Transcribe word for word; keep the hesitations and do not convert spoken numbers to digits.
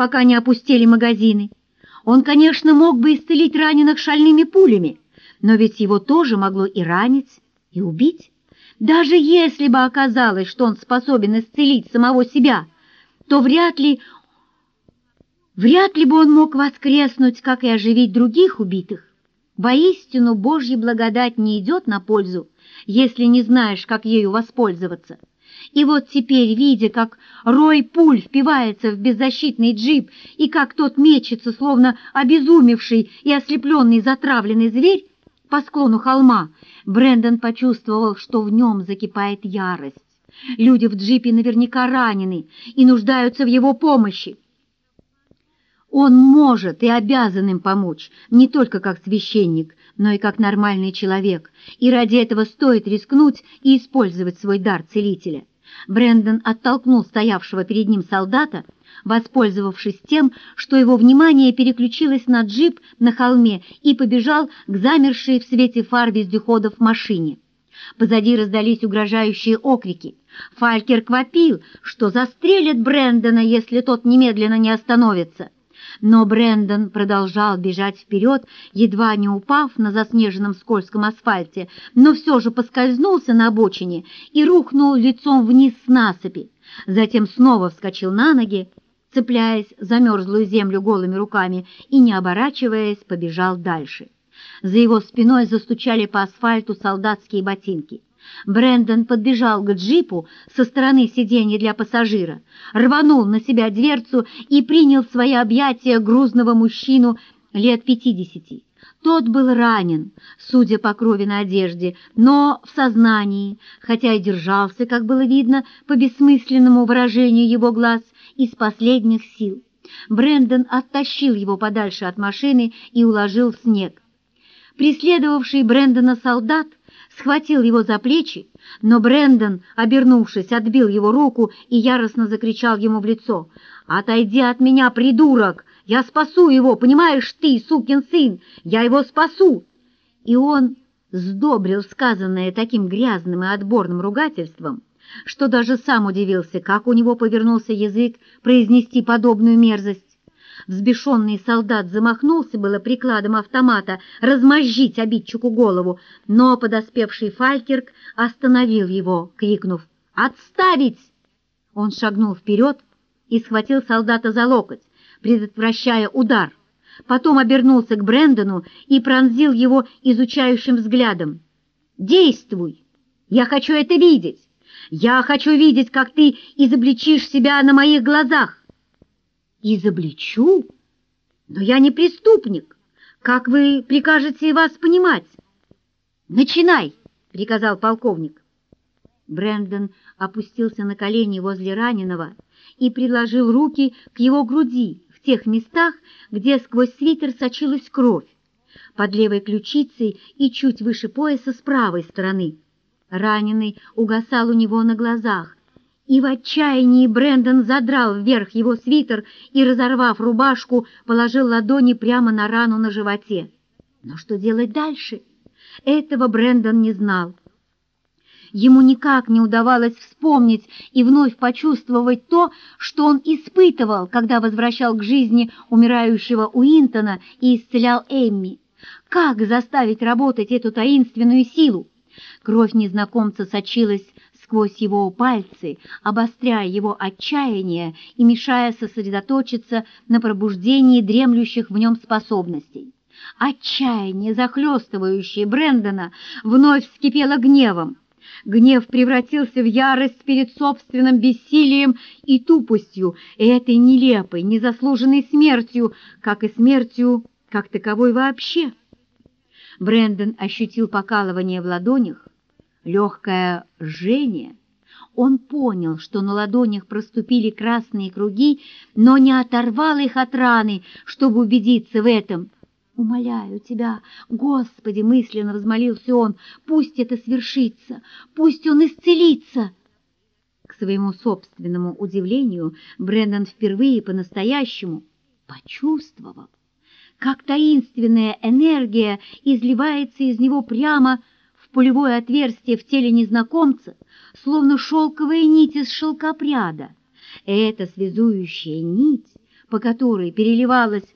пока не опустели магазины. Он, конечно, мог бы исцелить раненых шальными пулями, но ведь его тоже могло и ранить, и убить. Даже если бы оказалось, что он способен исцелить самого себя, то вряд ли, вряд ли бы он мог воскреснуть, как и оживить других убитых. Воистину, Божья благодать не идет на пользу, если не знаешь, как ею воспользоваться. И вот теперь, видя, как рой пуль впивается в беззащитный джип, и как тот мечется, словно обезумевший и ослепленный затравленный зверь по склону холма, Брэндон почувствовал, что в нем закипает ярость. Люди в джипе наверняка ранены и нуждаются в его помощи. Он может и обязан им помочь, не только как священник, но и как нормальный человек, и ради этого стоит рискнуть и использовать свой дар целителя. Брэндон оттолкнул стоявшего перед ним солдата, воспользовавшись тем, что его внимание переключилось на джип на холме, и побежал к замершей в свете фар вездеходов машине. Позади раздались угрожающие окрики. Фалькерк вопил, что застрелит Брэндона, если тот немедленно не остановится. Но Брэндон продолжал бежать вперед, едва не упав на заснеженном скользком асфальте, но все же поскользнулся на обочине и рухнул лицом вниз с насыпи. Затем снова вскочил на ноги, цепляясь за мерзлую землю голыми руками, и, не оборачиваясь, побежал дальше. За его спиной застучали по асфальту солдатские ботинки. Брэндон подбежал к джипу со стороны сиденья для пассажира, рванул на себя дверцу и принял в свои объятия грузного мужчину лет пятидесяти. Тот был ранен, судя по крови на одежде, но в сознании, хотя и держался, как было видно, по бессмысленному выражению его глаз, из последних сил. Брэндон оттащил его подальше от машины и уложил в снег. Преследовавший Брэндона солдат схватил его за плечи, но Брэндон, обернувшись, отбил его руку и яростно закричал ему в лицо: «Отойди от меня, придурок! Я спасу его, понимаешь ты, сукин сын! Я его спасу!» И он сдобрил сказанное таким грязным и отборным ругательством, что даже сам удивился, как у него повернулся язык произнести подобную мерзость. Взбешенный солдат замахнулся было прикладом автомата размозжить обидчику голову, но подоспевший Фалькерк остановил его, крикнув: «Отставить!» Он шагнул вперед и схватил солдата за локоть, предотвращая удар. Потом обернулся к Брэндону и пронзил его изучающим взглядом. «Действуй! Я хочу это видеть! Я хочу видеть, как ты изобличишь себя на моих глазах!» «Изобличу? Но я не преступник. Как вы прикажете вас понимать?» «Начинай!» — приказал полковник. Брэндон опустился на колени возле раненого и приложил руки к его груди в тех местах, где сквозь свитер сочилась кровь, под левой ключицей и чуть выше пояса с правой стороны. Раненый угасал у него на глазах, и в отчаянии Брэндон задрал вверх его свитер и, разорвав рубашку, положил ладони прямо на рану на животе. Но что делать дальше? Этого Брэндон не знал. Ему никак не удавалось вспомнить и вновь почувствовать то, что он испытывал, когда возвращал к жизни умирающего Уинтона и исцелял Эмми. Как заставить работать эту таинственную силу? Кровь незнакомца сочилась сквозь его пальцы, обостряя его отчаяние и мешая сосредоточиться на пробуждении дремлющих в нем способностей. Отчаяние, захлестывающее Брэндона, вновь вскипело гневом. Гнев превратился в ярость перед собственным бессилием и тупостью, и этой нелепой, незаслуженной смертью, как и смертью как таковой вообще. Брэндон ощутил покалывание в ладонях, легкое жжение. Он понял, что на ладонях проступили красные круги, но не оторвал их от раны, чтобы убедиться в этом. «Умоляю тебя, Господи!» — мысленно взмолился он. «Пусть это свершится! Пусть он исцелится!» К своему собственному удивлению Брэндон впервые по-настоящему почувствовал, как таинственная энергия изливается из него прямо в пулевое отверстие в теле незнакомца, словно шелковая нить из шелкопряда. Эта связующая нить по которой переливалась